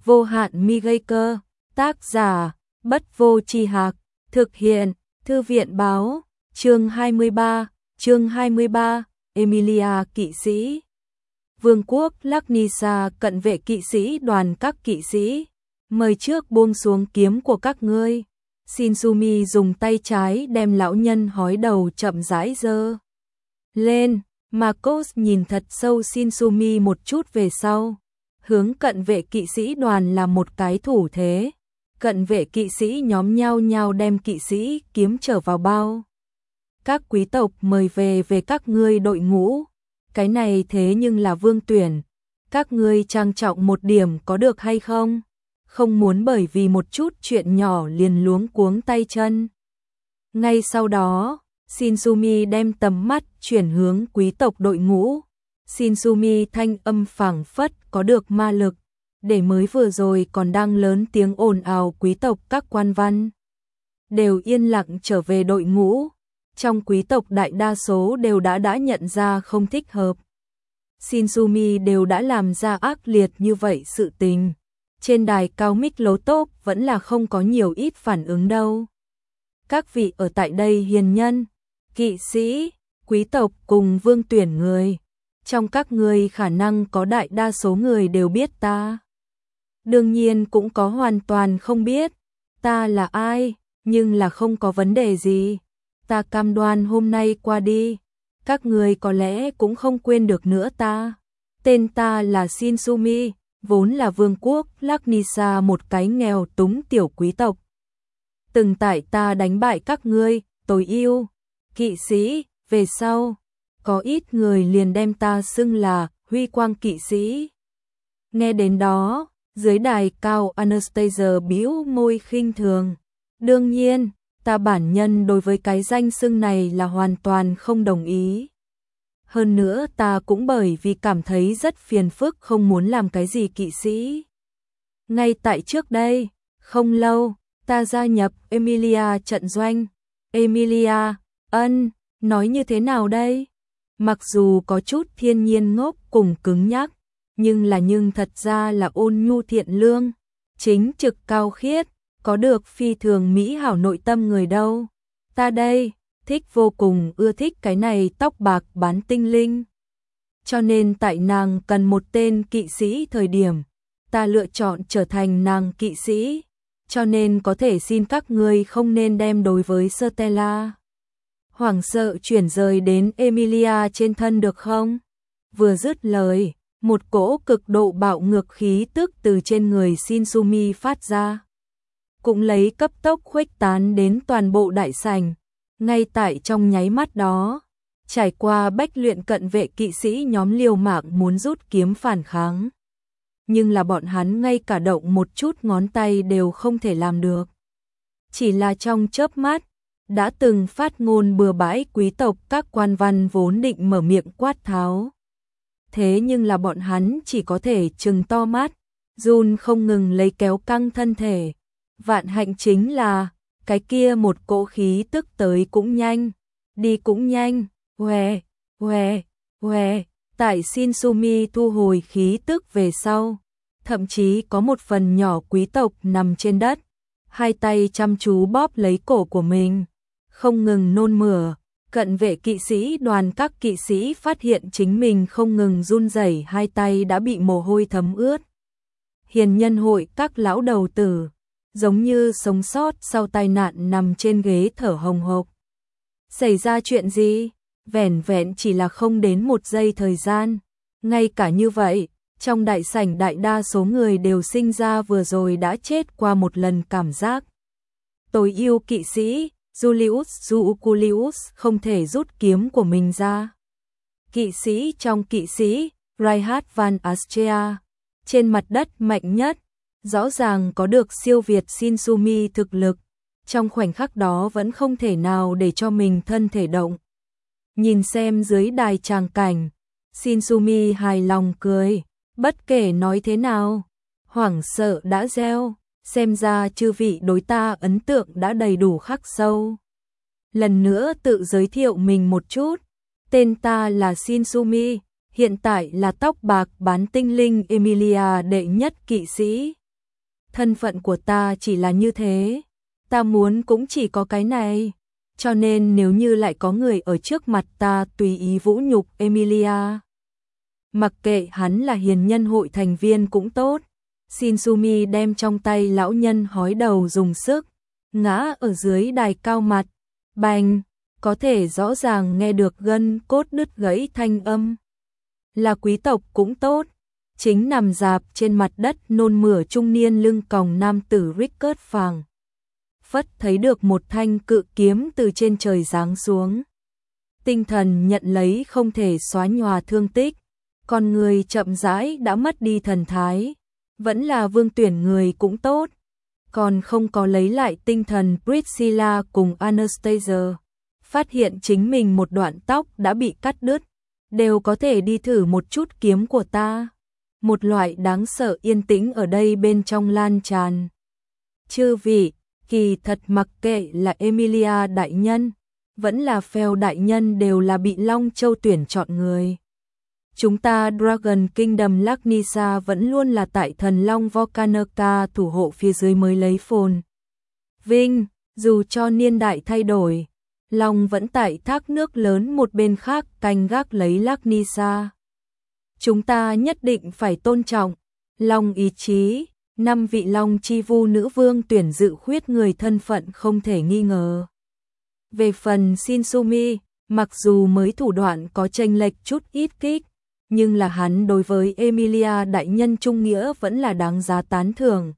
vô hạn mi gây cơ, tác giả, Bất Vô Tri Hạc, thực hiện, Thư viện báo, chương 23, Emilia kỵ sĩ. Vương quốc Laknisa cận vệ kỵ sĩ đoàn các kỵ sĩ, mời trước buông xuống kiếm của các ngươi. Shinsumi dùng tay trái đem lão nhân hói đầu chậm rãi giơ lên. Marcos nhìn thật sâu Shinsumi một chút về sau, hướng cận vệ kỵ sĩ đoàn là một cái thủ thế. Cận vệ kỵ sĩ nhóm nhau nhau đem kỵ sĩ kiếm trở vào bao. Các quý tộc mời về các ngươi đội ngũ. Cái này thế nhưng là vương tuyển. Các ngươi trang trọng một điểm có được hay không? Không muốn bởi vì một chút chuyện nhỏ liền luống cuống tay chân. Ngay sau đó, Shinsumi đem tầm mắt chuyển hướng quý tộc đội ngũ. Shinsumi thanh âm phảng phất có được ma lực, để mới vừa rồi còn đang lớn tiếng ồn ào quý tộc các quan văn đều yên lặng trở về đội ngũ. Trong quý tộc đại đa số đều đã nhận ra không thích hợp. Shinsumi đều đã làm ra ác liệt như vậy sự tình. Trên đài cao Miklotov vẫn là không có nhiều ít phản ứng đâu. Các vị ở tại đây hiền nhân, kỵ sĩ, quý tộc cùng vương tuyển người. Trong các người khả năng có đại đa số người đều biết ta. Đương nhiên cũng có hoàn toàn không biết ta là ai, nhưng là không có vấn đề gì. Ta cam đoan hôm nay qua đi, các người có lẽ cũng không quên được nữa ta. Tên ta là Shinsumi, vốn là vương quốc Laknisa một cái nghèo túng tiểu quý tộc. Từng tại ta đánh bại các ngươi, tối ưu kỵ sĩ, về sau, có ít người liền đem ta xưng là huy quang kỵ sĩ. Nghe đến đó, dưới đài cao Anastasia bĩu môi khinh thường. Đương nhiên, ta bản nhân đối với cái danh xưng này là hoàn toàn không đồng ý. Hơn nữa ta cũng bởi vì cảm thấy rất phiền phức không muốn làm cái gì kỵ sĩ. Ngay tại trước đây, không lâu, ta gia nhập Emilia trận doanh. Emilia, nói như thế nào đây? Mặc dù có chút thiên nhiên ngốc cùng cứng nhắc, nhưng thật ra là ôn nhu thiện lương, chính trực cao khiết, có được phi thường mỹ hảo nội tâm người đâu. Ta đây, thích vô cùng ưa thích cái này tóc bạc bán tinh linh. Cho nên tại nàng cần một tên kỵ sĩ thời điểm, ta lựa chọn trở thành nàng kỵ sĩ. Cho nên có thể xin các ngươi không nên đem đối với Stella hoảng sợ chuyển rời đến Emilia trên thân được không? Vừa dứt lời, một cỗ cực độ bạo ngược khí tức từ trên người Shinsumi phát ra, cũng lấy cấp tốc khuếch tán đến toàn bộ đại sảnh. Ngay tại trong nháy mắt đó, trải qua bách luyện cận vệ kỵ sĩ nhóm liều mạng muốn rút kiếm phản kháng. Nhưng là bọn hắn ngay cả động một chút ngón tay đều không thể làm được. Chỉ là trong chớp mắt, đã từng phát ngôn bừa bãi quý tộc các quan văn vốn định mở miệng quát tháo. Thế nhưng là bọn hắn chỉ có thể trừng to mắt, run không ngừng lấy kéo căng thân thể. Vạn hạnh chính là, cái kia một cỗ khí tức tới cũng nhanh, đi cũng nhanh, tại Shinsumi thu hồi khí tức về sau, thậm chí có một phần nhỏ quý tộc nằm trên đất, hai tay chăm chú bóp lấy cổ của mình, không ngừng nôn mửa. Cận vệ kỵ sĩ đoàn các kỵ sĩ phát hiện chính mình không ngừng run rẩy, hai tay đã bị mồ hôi thấm ướt. Hiền nhân hội các lão đầu tử, giống như sống sót sau tai nạn nằm trên ghế thở hồng hộc. Xảy ra chuyện gì? Vẻn vẹn chỉ là không đến một giây thời gian. Ngay cả như vậy, trong đại sảnh đại đa số người đều sinh ra vừa rồi đã chết qua một lần cảm giác. Tối ưu kỵ sĩ Julius Juculius không thể rút kiếm của mình ra. Kỵ sĩ trong kỵ sĩ, Reinhard van Austria, trên mặt đất mạnh nhất, rõ ràng có được siêu việt Shinsumi thực lực, trong khoảnh khắc đó vẫn không thể nào để cho mình thân thể động. Nhìn xem dưới đài tràng cảnh, Shinsumi hài lòng cười, bất kể nói thế nào, hoảng sợ đã gieo. Xem ra chư vị đối ta ấn tượng đã đầy đủ khắc sâu. Lần nữa tự giới thiệu mình một chút. Tên ta là Shinsumi, hiện tại là tóc bạc bán tinh linh Emilia đệ nhất kỵ sĩ. thân phận của ta chỉ là như thế, ta muốn cũng chỉ có cái này, cho nên nếu như lại có người ở trước mặt ta tùy ý vũ nhục Emilia. Mặc kệ hắn là hiền nhân hội thành viên cũng tốt, Shinsumi đem trong tay lão nhân hói đầu dùng sức, ngã ở dưới đài cao mặt, bành, có thể rõ ràng nghe được gân cốt đứt gãy thanh âm. Là quý tộc cũng tốt, chính nằm dạp trên mặt đất nôn mửa trung niên lưng còng nam tử Rickert phảng phất thấy được một thanh cự kiếm từ trên trời giáng xuống. Tinh thần nhận lấy không thể xóa nhòa thương tích, con người chậm rãi đã mất đi thần thái, vẫn là Vương Tuyển người cũng tốt, còn không có lấy lại tinh thần. Priscilla cùng Anastasia phát hiện chính mình một đoạn tóc đã bị cắt đứt, đều có thể đi thử một chút kiếm của ta. Một loại đáng sợ yên tĩnh ở đây bên trong lan tràn. Chư vị, kỳ thật mặc kệ là Emilia đại nhân, vẫn là Phèo đại nhân đều là bị Long Châu tuyển chọn người. Chúng ta Dragon Kingdom Laknisa vẫn luôn là tại thần Long Volcanica thủ hộ phía dưới mới lấy phồn vinh, dù cho niên đại thay đổi, Long vẫn tại thác nước lớn một bên khác canh gác lấy Laknisa. Chúng ta nhất định phải tôn trọng Long ý chí, 5 vị Long chi vu nữ vương tuyển dự khuyết người thân phận không thể nghi ngờ. Về phần Shinsumi, mặc dù mới thủ đoạn có chênh lệch chút ít kích, nhưng là hắn đối với Emilia đại nhân trung nghĩa vẫn là đáng giá tán thưởng.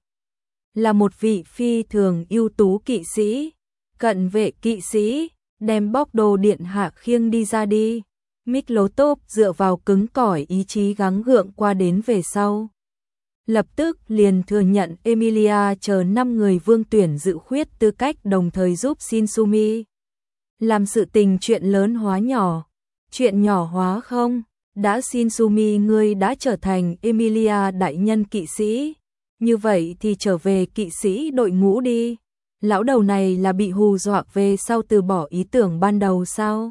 Là một vị phi thường ưu tú kỵ sĩ, cận vệ kỵ sĩ, đem bóc đồ điện hạ khiêng đi ra đi. Miklotov dựa vào cứng cỏi ý chí gắng gượng qua đến về sau. Lập tức liền thừa nhận Emilia chờ 5 người vương tuyển dự khuyết tư cách đồng thời giúp Shinsumi làm sự tình chuyện lớn hóa nhỏ, chuyện nhỏ hóa không. Đã Shinsumi ngươi đã trở thành Emilia đại nhân kỵ sĩ, như vậy thì trở về kỵ sĩ đội ngũ đi. Lão đầu này là bị hù dọa về sau từ bỏ ý tưởng ban đầu sao?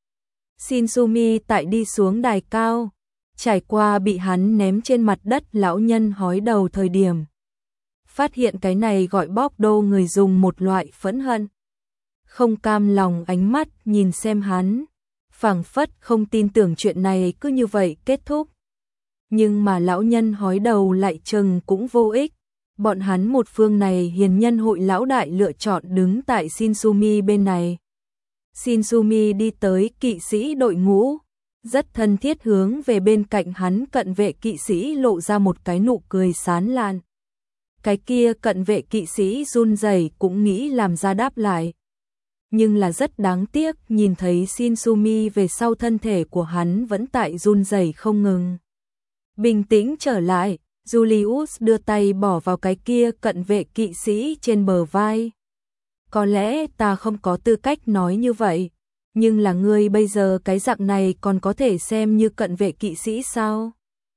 Shinsumi tại đi xuống đài cao, trải qua bị hắn ném trên mặt đất lão nhân hói đầu thời điểm. Phát hiện cái này gọi bóc đô người dùng một loại phẫn hận, không cam lòng ánh mắt nhìn xem hắn, phảng phất không tin tưởng chuyện này cứ như vậy kết thúc. Nhưng mà lão nhân hói đầu lại chừng cũng vô ích, bọn hắn một phương này hiền nhân hội lão đại lựa chọn đứng tại Shinsumi bên này. Shinsumi đi tới kỵ sĩ đội ngũ, rất thân thiết hướng về bên cạnh hắn cận vệ kỵ sĩ lộ ra một cái nụ cười sán lạn. Cái kia cận vệ kỵ sĩ run rẩy cũng nghĩ làm ra đáp lại. Nhưng là rất đáng tiếc nhìn thấy Shinsumi về sau thân thể của hắn vẫn tại run rẩy không ngừng. Bình tĩnh trở lại, Julius đưa tay bỏ vào cái kia cận vệ kỵ sĩ trên bờ vai. Có lẽ ta không có tư cách nói như vậy, nhưng là ngươi bây giờ cái dạng này còn có thể xem như cận vệ kỵ sĩ sao?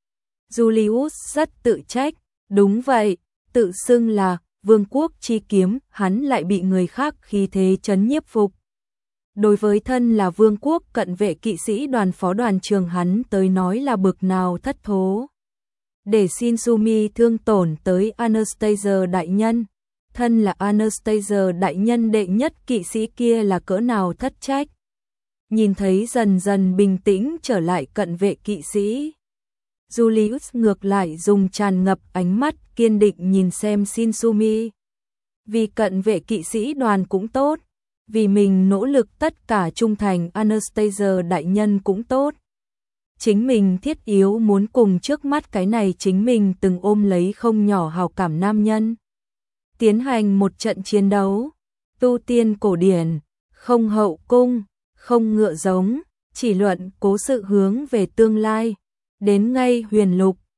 Julius rất tự trách, đúng vậy, tự xưng là vương quốc chi kiếm, hắn lại bị người khác khí thế chấn nhiếp phục. Đối với thân là vương quốc cận vệ kỵ sĩ đoàn phó đoàn trường hắn tới nói là bực nào thất thố. Để Shinsumi thương tổn tới Anastasia đại nhân, thân là Anastasia đại nhân đệ nhất kỵ sĩ kia là cỡ nào thất trách. Nhìn thấy dần dần bình tĩnh trở lại cận vệ kỵ sĩ, Julius ngược lại dùng tràn ngập ánh mắt kiên định nhìn xem Shinsumi. Vì cận vệ kỵ sĩ đoàn cũng tốt, vì mình nỗ lực tất cả trung thành Anastasia đại nhân cũng tốt. Chính mình thiết yếu muốn cùng trước mắt cái này chính mình từng ôm lấy không nhỏ hào cảm nam nhân. Tiến hành một trận chiến đấu, tu tiên cổ điển, không hậu cung, không ngựa giống, chỉ luận cố sự hướng về tương lai. Đến ngay huyền lục,